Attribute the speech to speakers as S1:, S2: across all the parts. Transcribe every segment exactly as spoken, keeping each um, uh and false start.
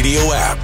S1: Radio app.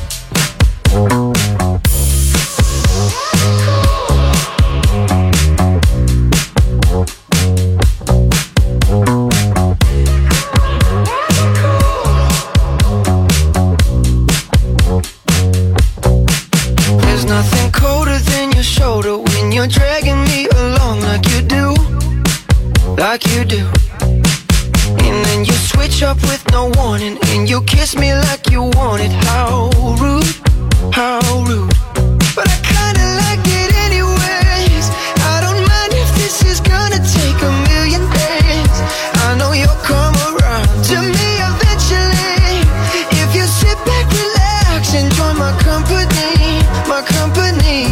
S2: There's nothing colder than your shoulder when you're dragging me along like you do, like you do. And then you switch up with no warning, and you kiss me like you want it. How rude, how rude. But I kinda like it anyways. I don't mind if this is gonna take a million days. I know you'll come around to me eventually. If you sit back, relax, enjoy my company, my company.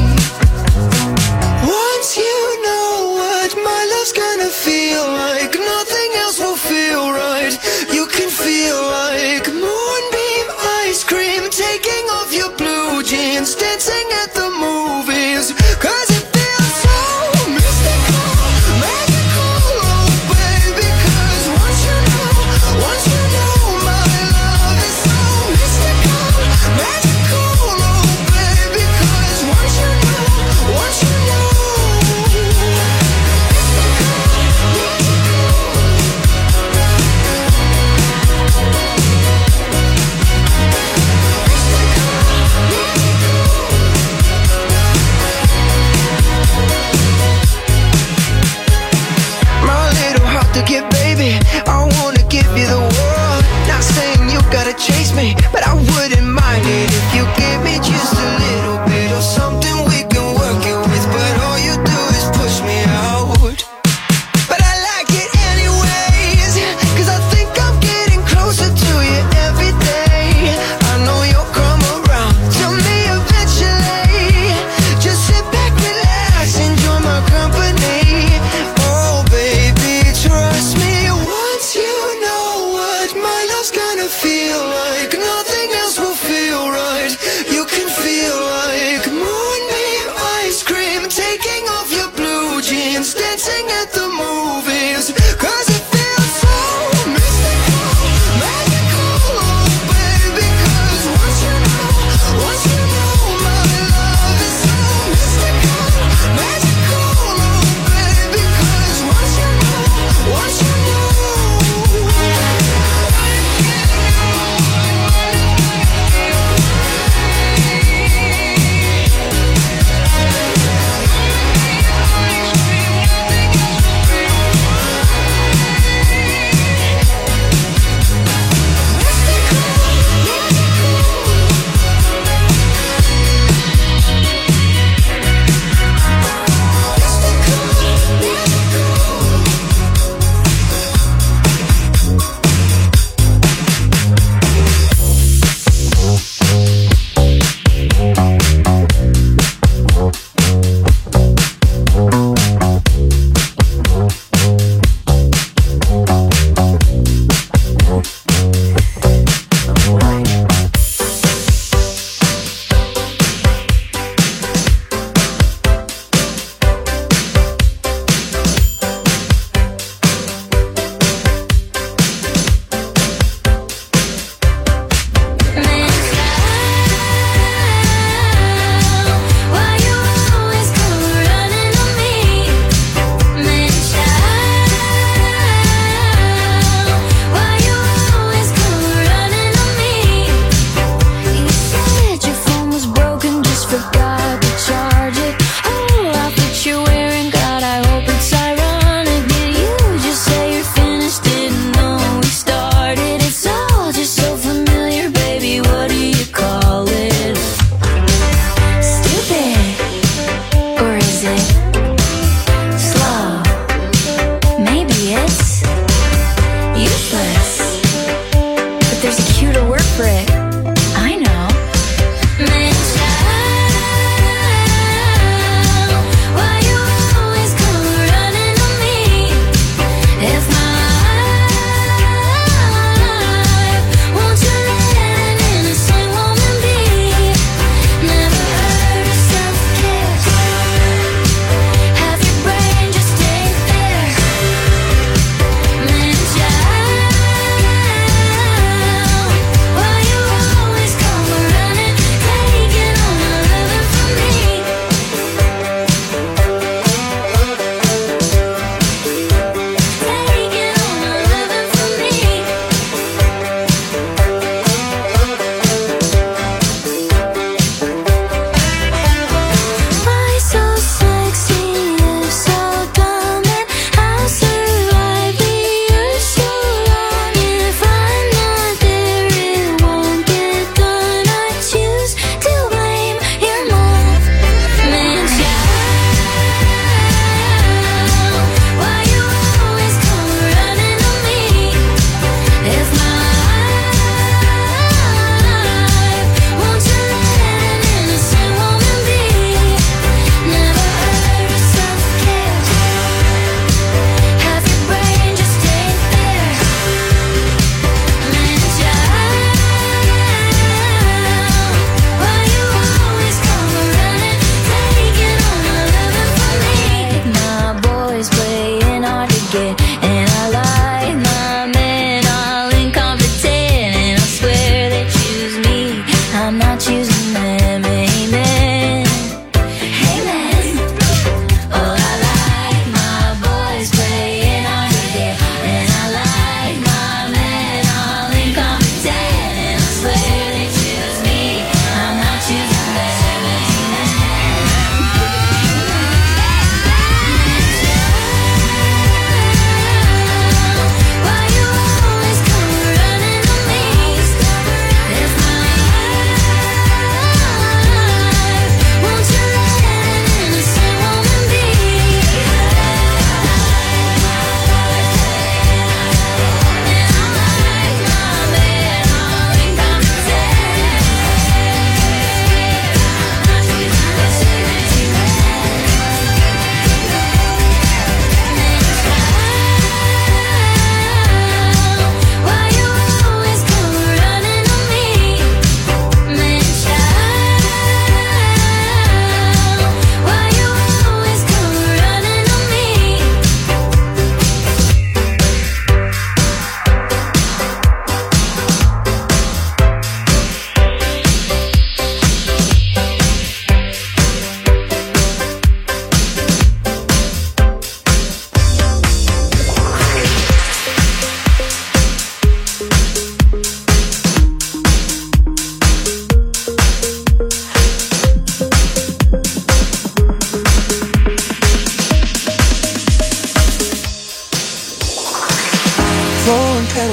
S2: Once you know what my love's gonna feel like, nothing else will feel right. You can feel like moonbeam ice cream, taking off your blue jeans, dancing at the movies. Cause it feels so mystical, magical, oh baby. Cause once you know, once you know my love is so mystical, magical, oh baby. Cause once you know, once you know. To get baby, I wanna give you the world. Not saying you gotta chase me, but I wouldn't mind it if you give me just a little bit of something we can work it with. But all you do is push me out. But I like it anyways, cause I think I'm getting closer to you every day. I know you'll come around to me eventually. Just sit back, relax, enjoy my company. Oh baby, trust me, once you know what my love's gonna feel like, nothing else will feel right. You can feel like moonbeam ice cream, taking off your blue jeans, dancing at the movies. Cause it feels so mystical, magical, oh baby. Cause once you know, once you know my love is so mystical, magical, oh baby. Cause once you know, once you know.
S3: Why you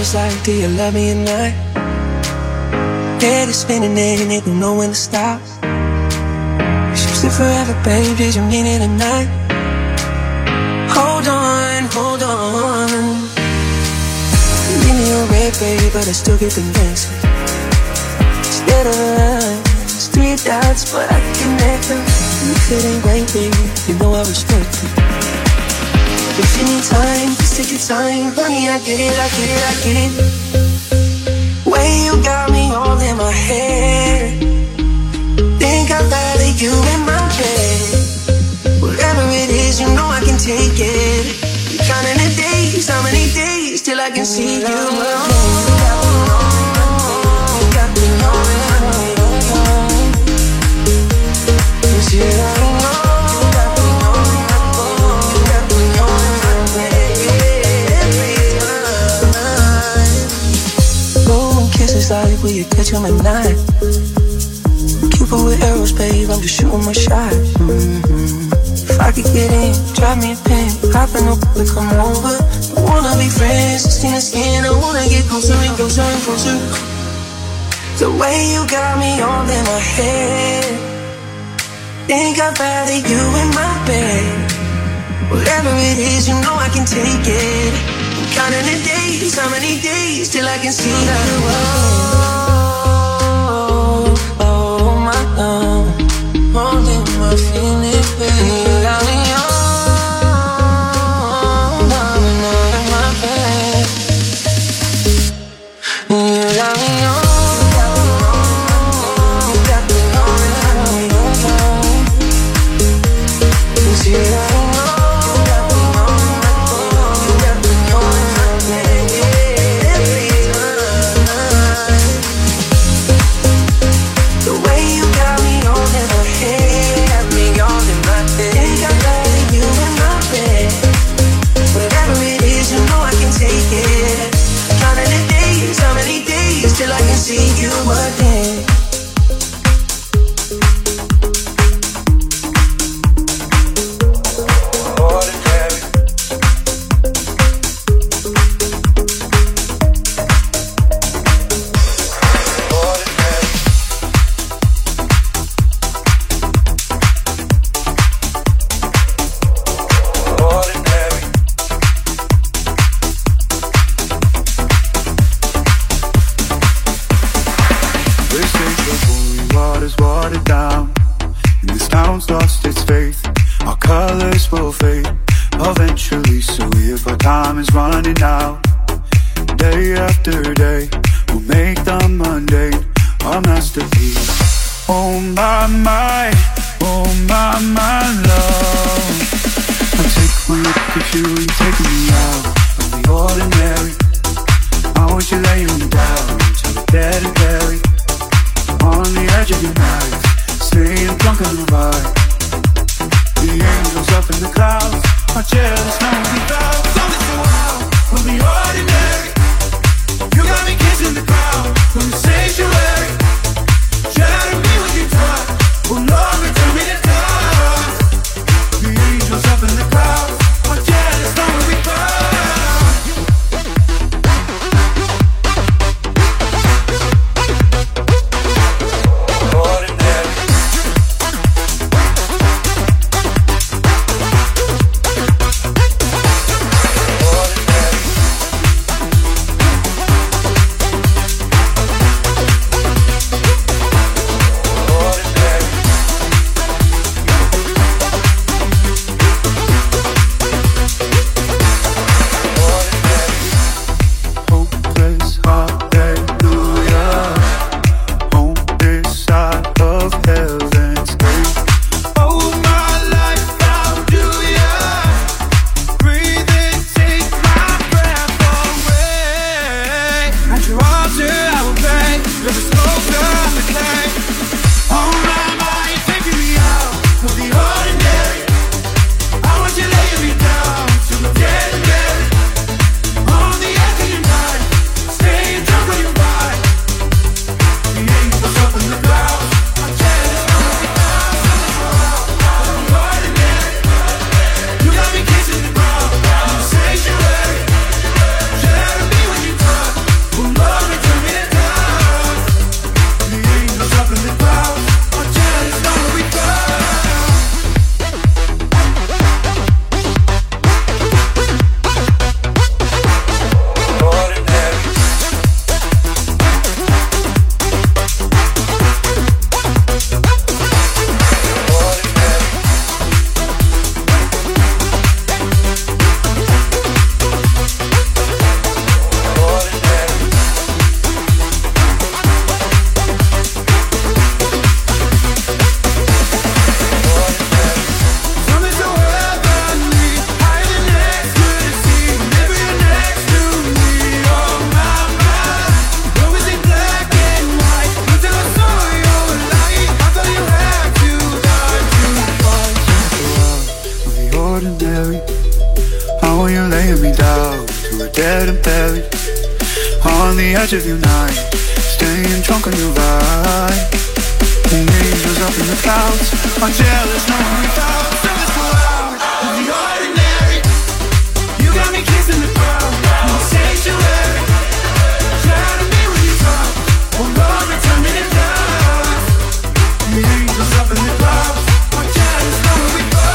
S2: was like, do you love me or not? Head is spinning and it don't know when to stop. She's it forever, babe, did you mean it or not? Hold on, hold on. Give me your red, babe, but I still get the dancing. Instead of lines, three dots, but I can connect them. You couldn't wait, baby, you know I respect you. If you need time, just take your time. Honey, I get it, I get it, I get it. Way you got me all in my head. Think I'd rather you in my bed. Whatever it is, you know I can take it. You're counting the days, how many days till I can see you again. Got me on kisses like will you catch them at night? Cupid with arrows, babe, I'm just shooting my shot. Mm-hmm. If I could get in, drive me a pen, hop in the to come over. I wanna be friends, skin to skin. I wanna get closer and closer and closer. The way you got me all in my head. Think I'd rather you in my bed. Whatever it is, you know I can take it. I'm counting the days, how many days till I can see you. Oh, oh my love, holding my feelings, baby. You got me on, on and on in my bed. You got me on. Till I can see you again. Ordinary. Ordinary. Ordinary. They say the holy water's watered down, and this town's lost its faith. Our colors will fade eventually, so if our time is running out, day after day, we'll make the mundane our masterpiece. Oh my, my, oh my, my love. I'll take one look at you and take me out of the ordinary. I want you laying me down till we're dead and buried. On the edge of your night, staying drunk on the ride. The angels up in the clouds are jealous, now we bow. It's only so wild, we'll be ordinary. You got me kissing the crowd from the sanctuary. Shatter me with your touch, oh Lord, return me to God. The angels up in the clouds are jealous, now we bow.
S1: edge of your night, staying drunk on your vibe. And angels up in the clouds are jealous, knowing without. So let's go out of the ordinary. You got me kissing the ground, no sanctuary. Try to be when you talk, oh Lord, we're turning it down. The angels up in the clouds are jealous, knowing we go.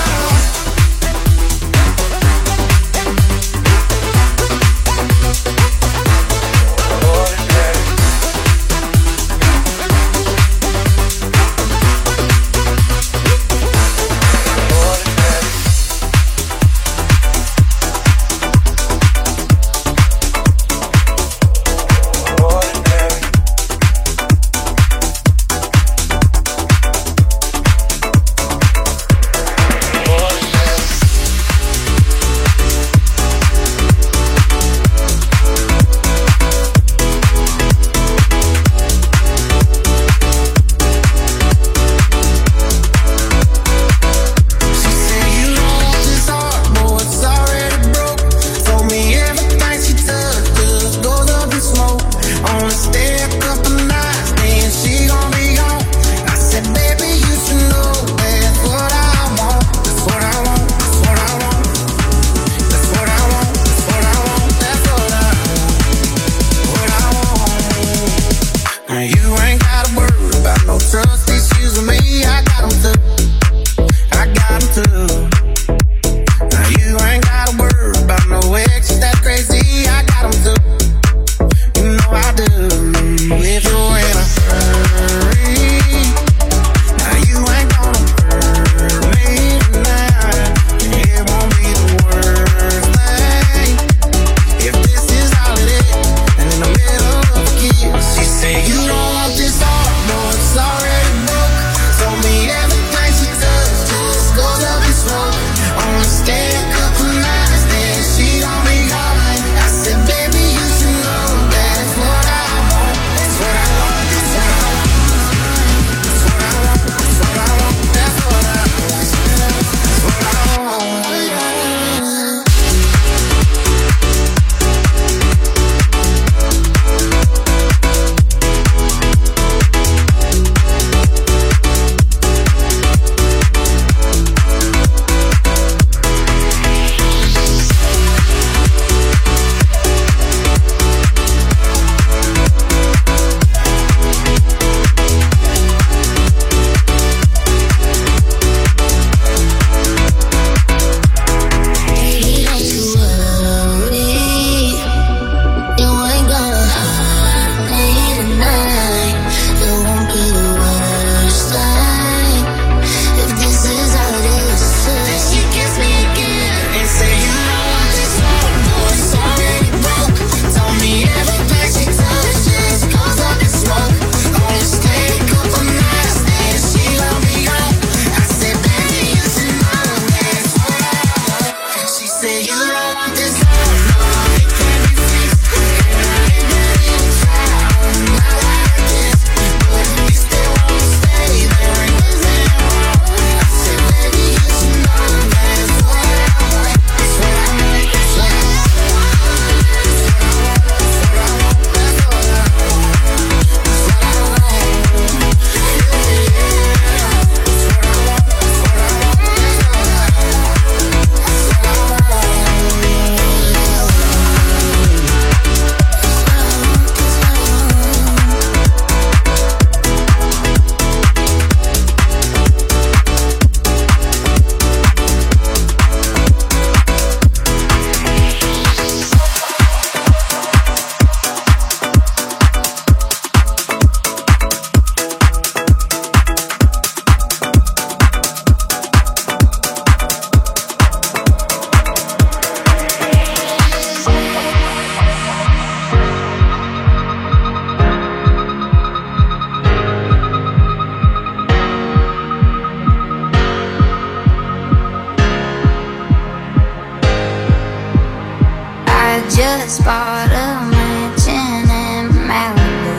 S3: just bought a mansion in Malibu.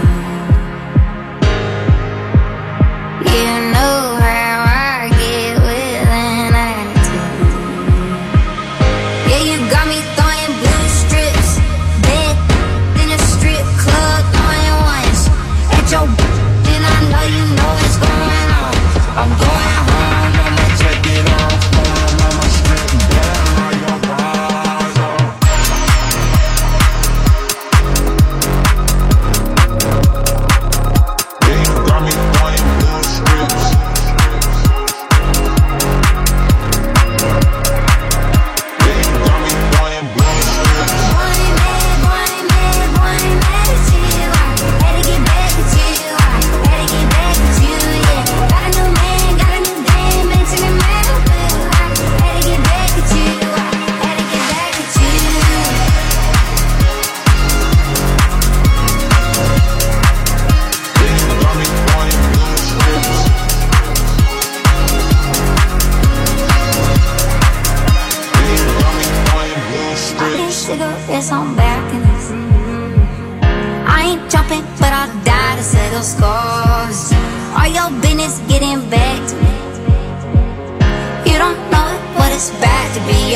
S3: You know how I get with an attitude. Yeah, you got me throwing blue strips, bed in a strip club.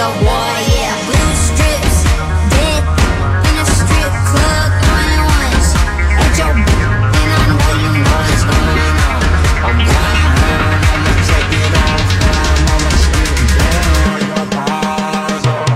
S3: your boy, yeah. Blue strips, dead in a strip club, going once at your b- and I know you know what's going on. I'm going home, I'ma take it off time, I'ma spit down your balls off.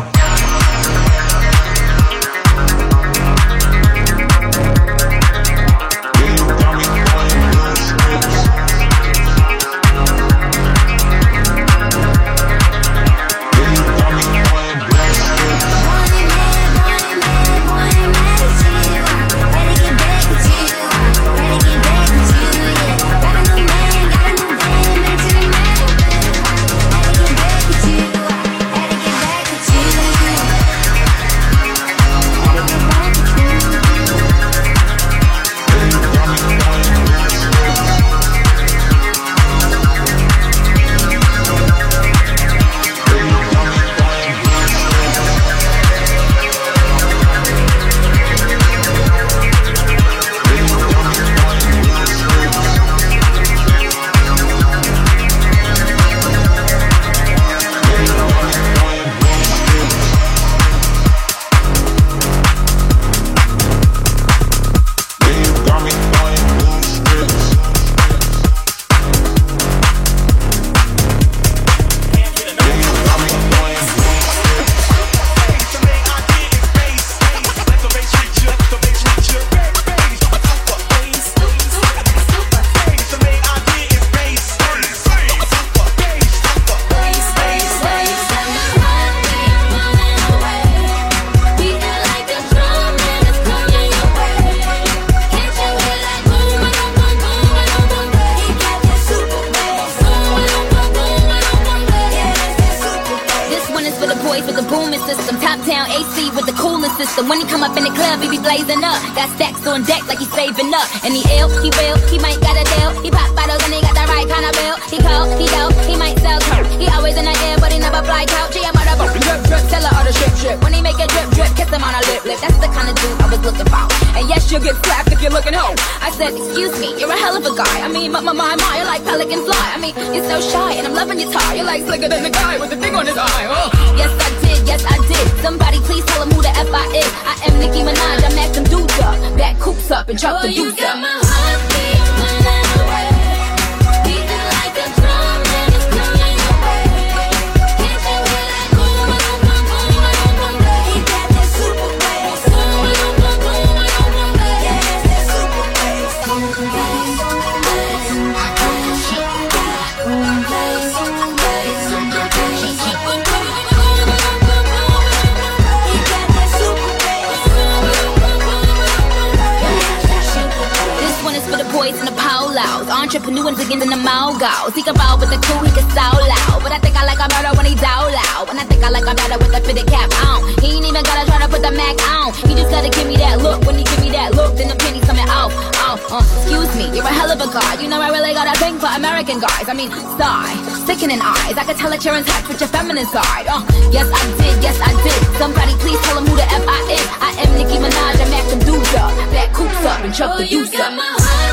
S4: When he come up in the club, he be blazing up. Got stacks on deck like he's saving up. And he ill, he will, he might got a deal. He pop bottles and he got the right kind of bill. He cold, he dope, he might sell coke. He always in the air, but he never fly couch. He about a drip, drip, sell her all the shit, shit. When he make a drip, drip, kiss him on a lip, lip. That's the kind of dude I was looking for. And yes, you'll get slapped if you're looking home. I said, excuse me, you're a hell of a guy. I mean, my, my, my, my, you're like Pelican Fly. I mean, you're so shy, and I'm loving your tie. You're like slicker than the guy with the thing on his eye. Oh. Yes, I did, yes, I did. Somebody please tell him who the F I is. I am Nicki Minaj, I'm acting dudes up. Back coops up and chuck the deuce up. My heartbeat running away. Beating like a drum and it's coming your way. Can't you hear that boom, boom, boom, boom, boom, boom, boom? He got that super bass. Boom, boom, boom, boom, boom, boom, boom. Yeah, it's that super bass. Boom, bass, boom, bass. Boom, bass, boom, bass. Boys in the polos, entrepreneurs begins in the mogos. He can roll with the crew, he can so loud. But I think I like a murder when he's out loud. And I think I like a murder with a fitted cap on. He ain't even gotta try to put the Mac on. He just gotta give me that look. When he give me that look, then the penny's coming off. Oh, uh, excuse me, you're a hell of a guy. You know I really got a thing for American guys. I mean, sigh, sickening eyes. I can tell that you're in touch with your feminine side. Uh, yes I did, yes I did. Somebody please tell him who the F I is. I am Nicki Minaj, I'm acting dudes up. Back coops up and chuck the deuce up.